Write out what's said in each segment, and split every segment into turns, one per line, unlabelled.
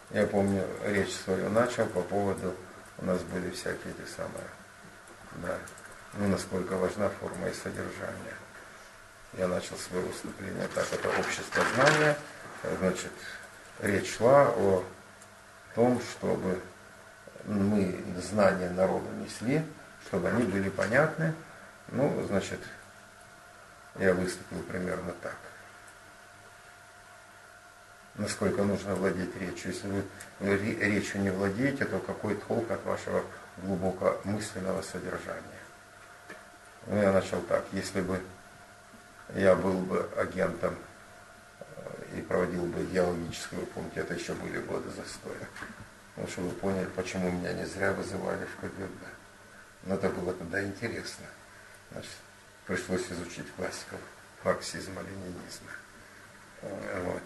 Я помню, речь свою начал по поводу, у нас были всякие те самые, да, ну, насколько важна форма и содержание. Я начал свое выступление так, это общество знания, значит, речь шла о том, чтобы мы знания народу несли, чтобы они были понятны. Ну, значит, я выступил примерно так. Насколько нужно владеть речью. Если вы речью не владеете, то какой толк от вашего глубокомысленного содержания? Ну, я начал так. Если бы я был бы агентом и проводил бы идеологическую, вы помните, это еще были годы застоя. Ну, чтобы вы поняли, почему меня не зря вызывали в КГБ. Но это было тогда интересно. Значит, пришлось изучить классиков марксизма, ленинизма. Вот.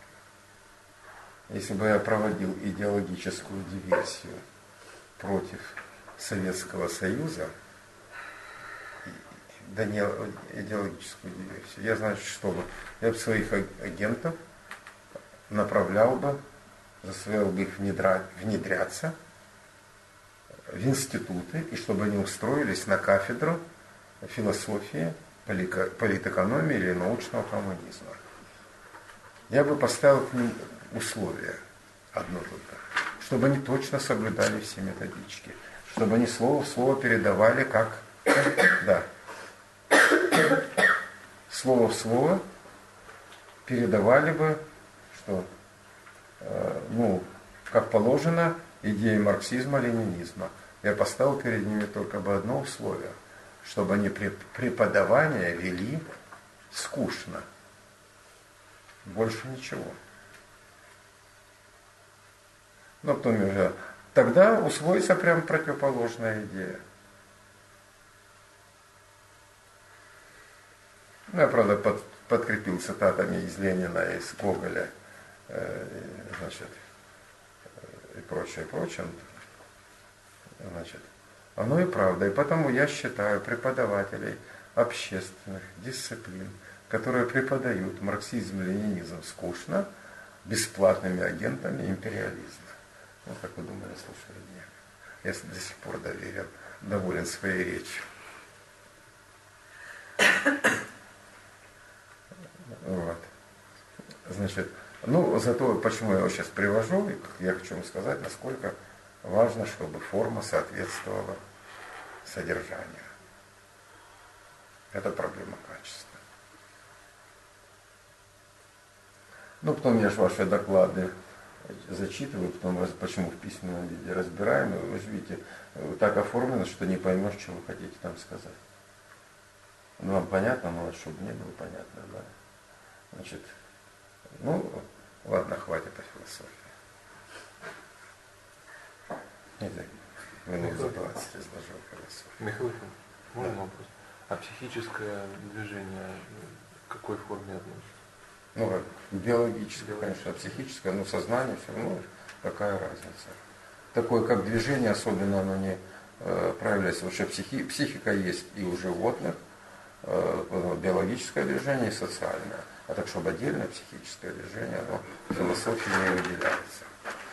Если бы я проводил идеологическую диверсию против Советского Союза, да не идеологическую диверсию, я, значит, что бы, я бы своих агентов направлял бы, заставлял бы их внедряться в институты, и чтобы они устроились на кафедру философии, политэкономии или научного коммунизма. Я бы поставил к ним условия, одно только, чтобы они точно соблюдали все методички, чтобы они слово в слово передавали как, да, слово в слово передавали бы, что, ну, как положено, идеи марксизма, ленинизма. Я поставил перед ними только бы одно условие, чтобы они преподавание вели скучно. Больше ничего. Но потом уже тогда усвоится прям противоположная идея. Ну, я, правда, подкрепил цитатами из Ленина, из Гоголя, значит, и прочее, прочее. Значит, оно и правда. И потому я считаю преподавателей общественных дисциплин, которые преподают марксизм, ленинизм скучно, бесплатными агентами империализма. Вот как вы думали, слушали меня. Я до сих пор доволен своей речью. Вот. Значит, ну, зато почему я его сейчас привожу, и я хочу вам сказать, насколько важно, чтобы форма соответствовала содержанию. Это проблема качества. Ну, потом я же ваши доклады зачитываю, потом почему в письменном виде разбираем, и вы же видите, так оформлено, что не поймешь, что вы хотите там сказать. Ну, вам понятно, но чтобы не было понятно, да. Значит, ну, ладно, хватит о философии. Минут за 20 изложил философию.
Михаил, можно вопрос? А психическое движение к какой форме относится?
Ну, биологическое, конечно, а психическое, но сознание все равно, какая разница. Такое, как движение, особенно оно не проявляется, потому что психика есть и у животных, биологическое движение и социальное. А так, чтобы отдельное психическое движение, оно в философии не выделяется.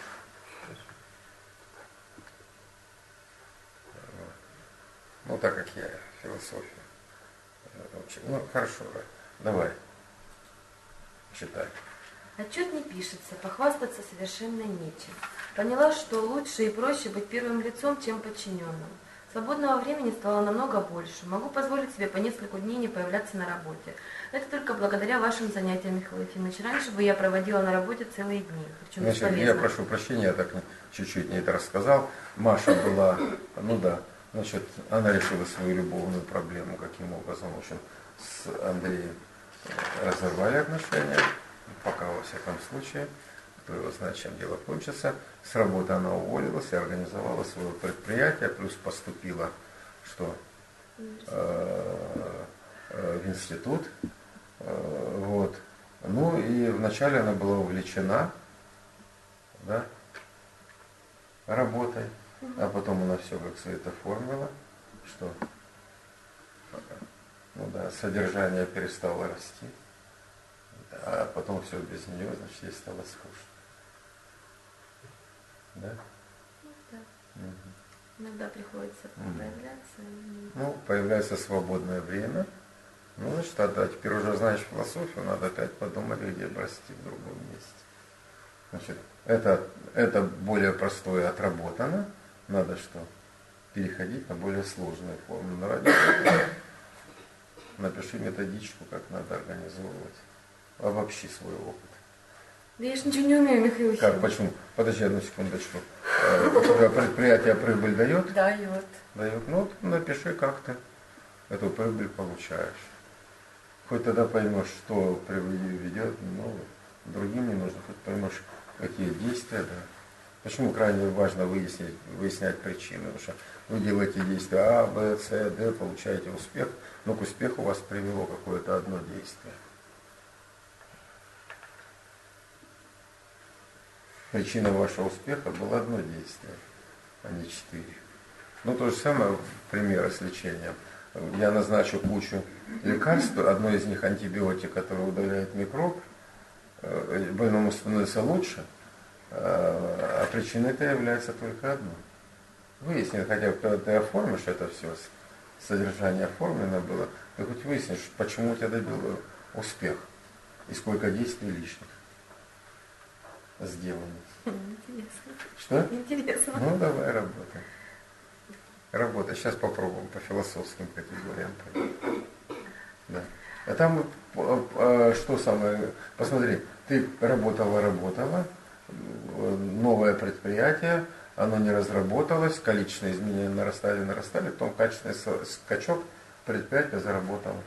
Ну, так как я философию учил. Ну, хорошо, давай. Читай.
Отчет не пишется, похвастаться совершенно нечем. Поняла, что лучше и проще быть первым лицом, чем подчиненным. Свободного времени стало намного больше. Могу позволить себе по несколько дней не появляться на работе. Это только благодаря вашим занятиям, Михаил Ефимович. Раньше бы я проводила на работе целые дни. Причем
значит, я прошу прощения, я так чуть-чуть не это рассказал. Маша была, ну да, значит, она решила свою любовную проблему, каким образом, в общем, с Андреем разорвали отношения, пока во всяком случае, кто его знает, чем дело кончится. С работы она уволилась и организовала свое предприятие, плюс поступила что? В институт. Вот. Ну и вначале она была увлечена, да, работой, а потом она все как Света оформила, что ну да, содержание перестало расти, а потом все без нее, значит, ей стало скучно. Да?
Да.
Мгм.
Иногда приходится проявляться.
Ну, появляется свободное время. Ну, значит, тогда теперь уже знаешь философию, надо опять подумать, где бы расти в другом месте. Значит, это более простое отработано. Надо что? Переходить на более сложные формы. Но ради этого напиши методичку, как надо организовывать. Обобщи свой опыт.
Да я же ничего не умею, Михаил
Как,
Ефимович.
почему? Подожди одну секундочку. У тебя предприятие прибыль дает?
Дает.
Дает. Ну, вот напиши, как ты эту прибыль получаешь. Хоть тогда поймешь, что ведет, ну, другим не нужно, хоть поймешь, какие действия, да. Почему крайне важно выяснять причины? Потому что вы делаете действия А, Б, С, Д, получаете успех, но к успеху вас привело какое-то одно действие. Причина вашего успеха было одно действие, а не 4. Ну, то же самое, примеры с лечением. Я назначу кучу лекарств, одно из них антибиотик, который удаляет микроб, больному становится лучше, а причиной-то является только одно. Выясни, хотя бы когда ты оформишь это все, содержание оформлено было, ты хоть выяснишь, почему у тебя добил успех и сколько действий лишних сделано.
Интересно.
Что?
Интересно.
Ну, давай работай. Работай. Сейчас попробуем по философским категориям. Да. А там что самое, посмотри, ты работала, новое предприятие, оно не разработалось, количественные изменения нарастали, потом качественный скачок предприятие заработало.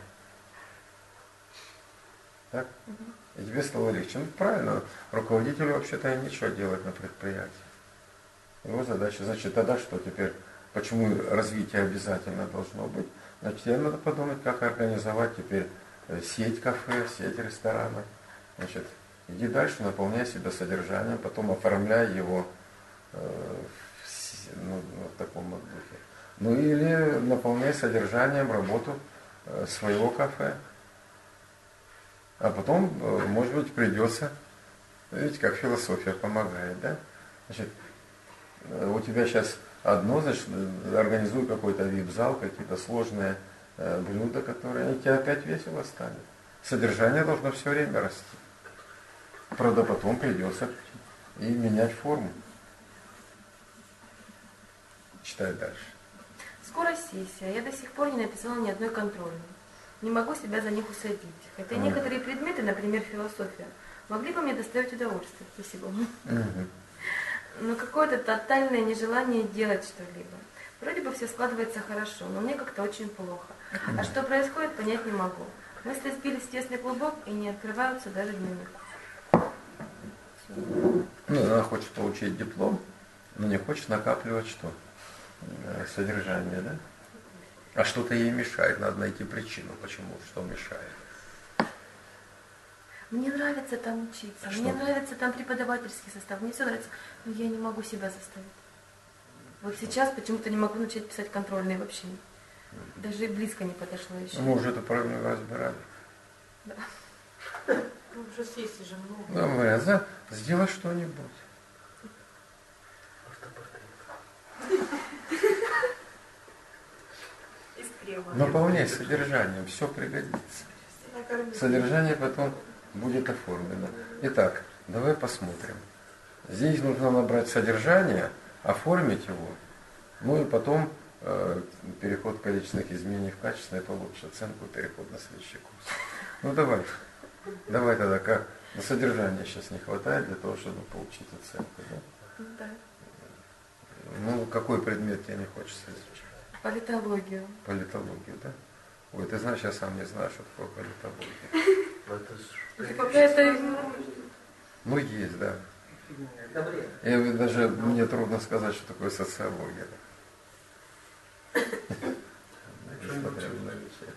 Так? И тебе стало легче. Ну, правильно, руководителю вообще-то нечего делать на предприятии. Его задача, значит, тогда что теперь, почему развитие обязательно должно быть? Значит, тебе надо подумать, как организовать теперь сеть кафе, сеть ресторанов. Значит, иди дальше, наполняй себя содержанием, потом оформляй его в таком вот духе. Ну или наполняй содержанием работу своего кафе. А потом, может быть, придется, видите, как философия помогает, да? Значит, у тебя сейчас одно, значит, организуй какой-то вип-зал, какие-то сложные блюда, которые тебе опять весело станет. Содержание должно все время расти. Правда, потом придется и менять форму. Читай дальше.
Скоро сессия. Я до сих пор не написала ни одной контрольной. Не могу себя за них усадить. Хотя некоторые предметы, например, философия, могли бы мне доставить удовольствие. Спасибо. Но какое-то тотальное нежелание делать что-либо. Вроде бы все складывается хорошо, но мне как-то очень плохо. А что происходит, понять не могу. Мысли сбились в тесный клубок и не открываются даже дневник.
Ну, она хочет получить диплом, но не хочет накапливать что? Содержание, да? А что-то ей мешает, надо найти причину, почему, что мешает.
Мне нравится там учиться, мне нравится там преподавательский состав, мне все нравится, но я не могу себя заставить. Вот сейчас почему-то не могу начать писать контрольные вообще. Даже и близко не подошло еще.
Мы уже эту проблему разбирали.
Да.
Ну, уже сессий же много.
Ну, говорят, сделай что-нибудь. Наполняй содержанием, все пригодится. Содержание потом будет оформлено. Итак, давай посмотрим. Здесь нужно набрать содержание, оформить его, ну и потом переход количественных изменений в качественное, получишь оценку, переход на следующий курс. Ну давай тогда, как на содержание сейчас не хватает для того, чтобы получить оценку, да?
Да.
Ну, какой предмет тебе не хочется изучать?
Политологию.
Политологию, да? Ой, ты знаешь, я сам не знаю, что такое политология.
Это какая-то...
Ну, есть, да. И даже мне трудно сказать, что такое социология. Несмотря на вещи.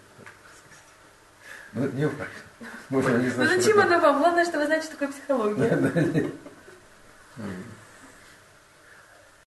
Ну, не важно. Можно не
Ну
знать,
зачем это вам? Главное, что вы знаете, что такое психология.